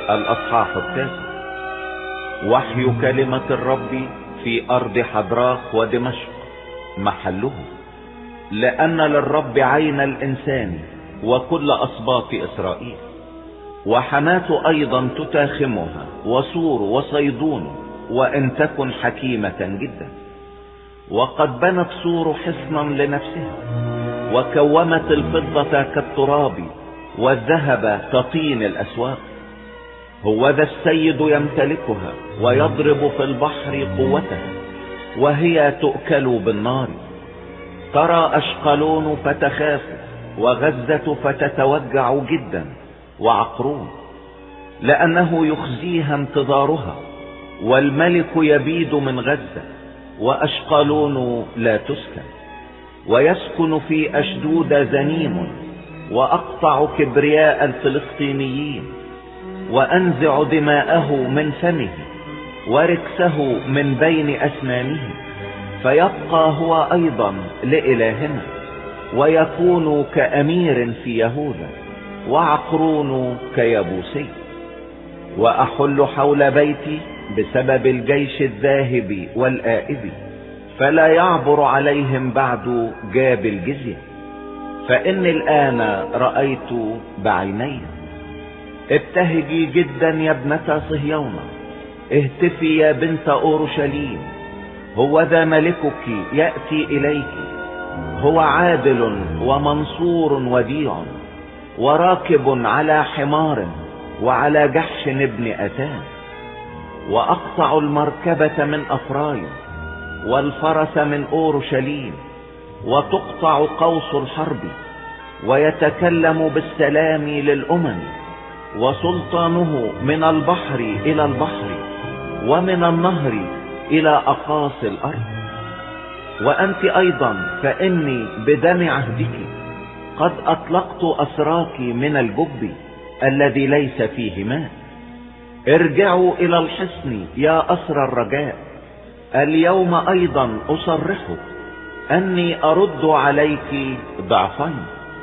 الأصحاح 9. وحي كلمة الرب في أرض حضراخ ودمشق محله. لأن للرب عين الإنسان وكل أصباط إسرائيل، وحماة أيضا تتاخمها، وصور وصيدون، وإن تكن حكيمة جدا. وقد بنت صور حصنا لنفسها، وكومت الفضة كالتراب، والذهب كطين الأسواق. هوذا السيد يمتلكها، ويضرب في البحر قوتها، وهي تؤكل بالنار. ترى أشقلون فتخاف، وغزة فتتوجع جدا، وعقرون، لأنه يخزيها انتظارها. والملك يبيد من غزة، وأشقلون لا تسكن. ويسكن في أشدود زنيم، وأقطع كبرياء الفلسطينيين، وأنزع دماءه من فمه، وركسه من بين أسنانه. فيبقى هو أيضا لإلهنا، ويكون كأمير في يهوذا، وعقرون كيبوسي. وأحل حول بيتي بسبب الجيش الذاهب والآئب، فلا يعبر عليهم بعد جاب الجزية. فإني الآن رأيت بعيني. ابتهجي جدا يا ابنة صهيون، اهتفي يا بنت أورشليم. هو ذا ملكك يأتي إليك، هو عادل ومنصور وديع، وراكب على حمار، وعلى جحش ابن أتان. وأقطع المركبة من أفرايم، والفرس من أورشليم، وتقطع قوس الحرب. ويتكلم بالسلام للأمم، وسلطانه من البحر إلى البحر، ومن النهر إلى أقاصي الأرض. وأنت أيضا فإني بدم عهدك قد أطلقت أسراك من الجب الذي ليس فيه ماء. ارجعوا إلى الحصن يا أسر الرجاء. اليوم أيضا أصرحك أني أرد عليك ضعفين،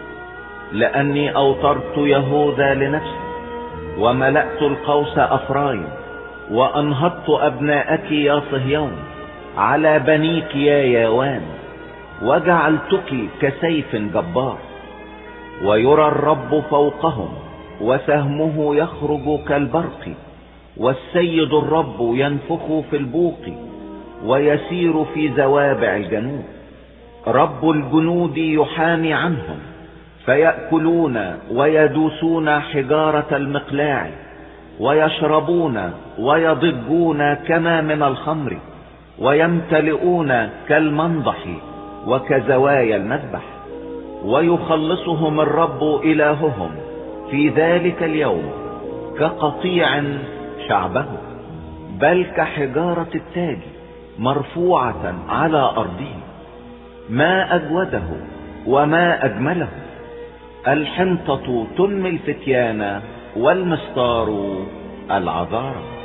لأني أوترت يهوذا لنفسي، وملأت القوس أفرايم، وأنهضت أبناءك يا صهيون على بنيك يا ياوان، وجعلتك كسيف جبار. ويرى الرب فوقهم، وسهمه يخرج كالبرق، والسيد الرب ينفخ في البوق، ويسير في زوابع الجنوب. رب الجنود يحامي عنهم، فيأكلون ويدوسون حجارة المقلاع، ويشربون ويضجون كما من الخمر، ويمتلئون كالمنضح وكزوايا المذبح. ويخلصهم الرب إلههم في ذلك اليوم كقطيع شعبه، بل كحجارة التاج مرفوعة على أرضه. ما أجوده وما أجمله، الحنطة تنمي الفتيان، والمستار العذارى.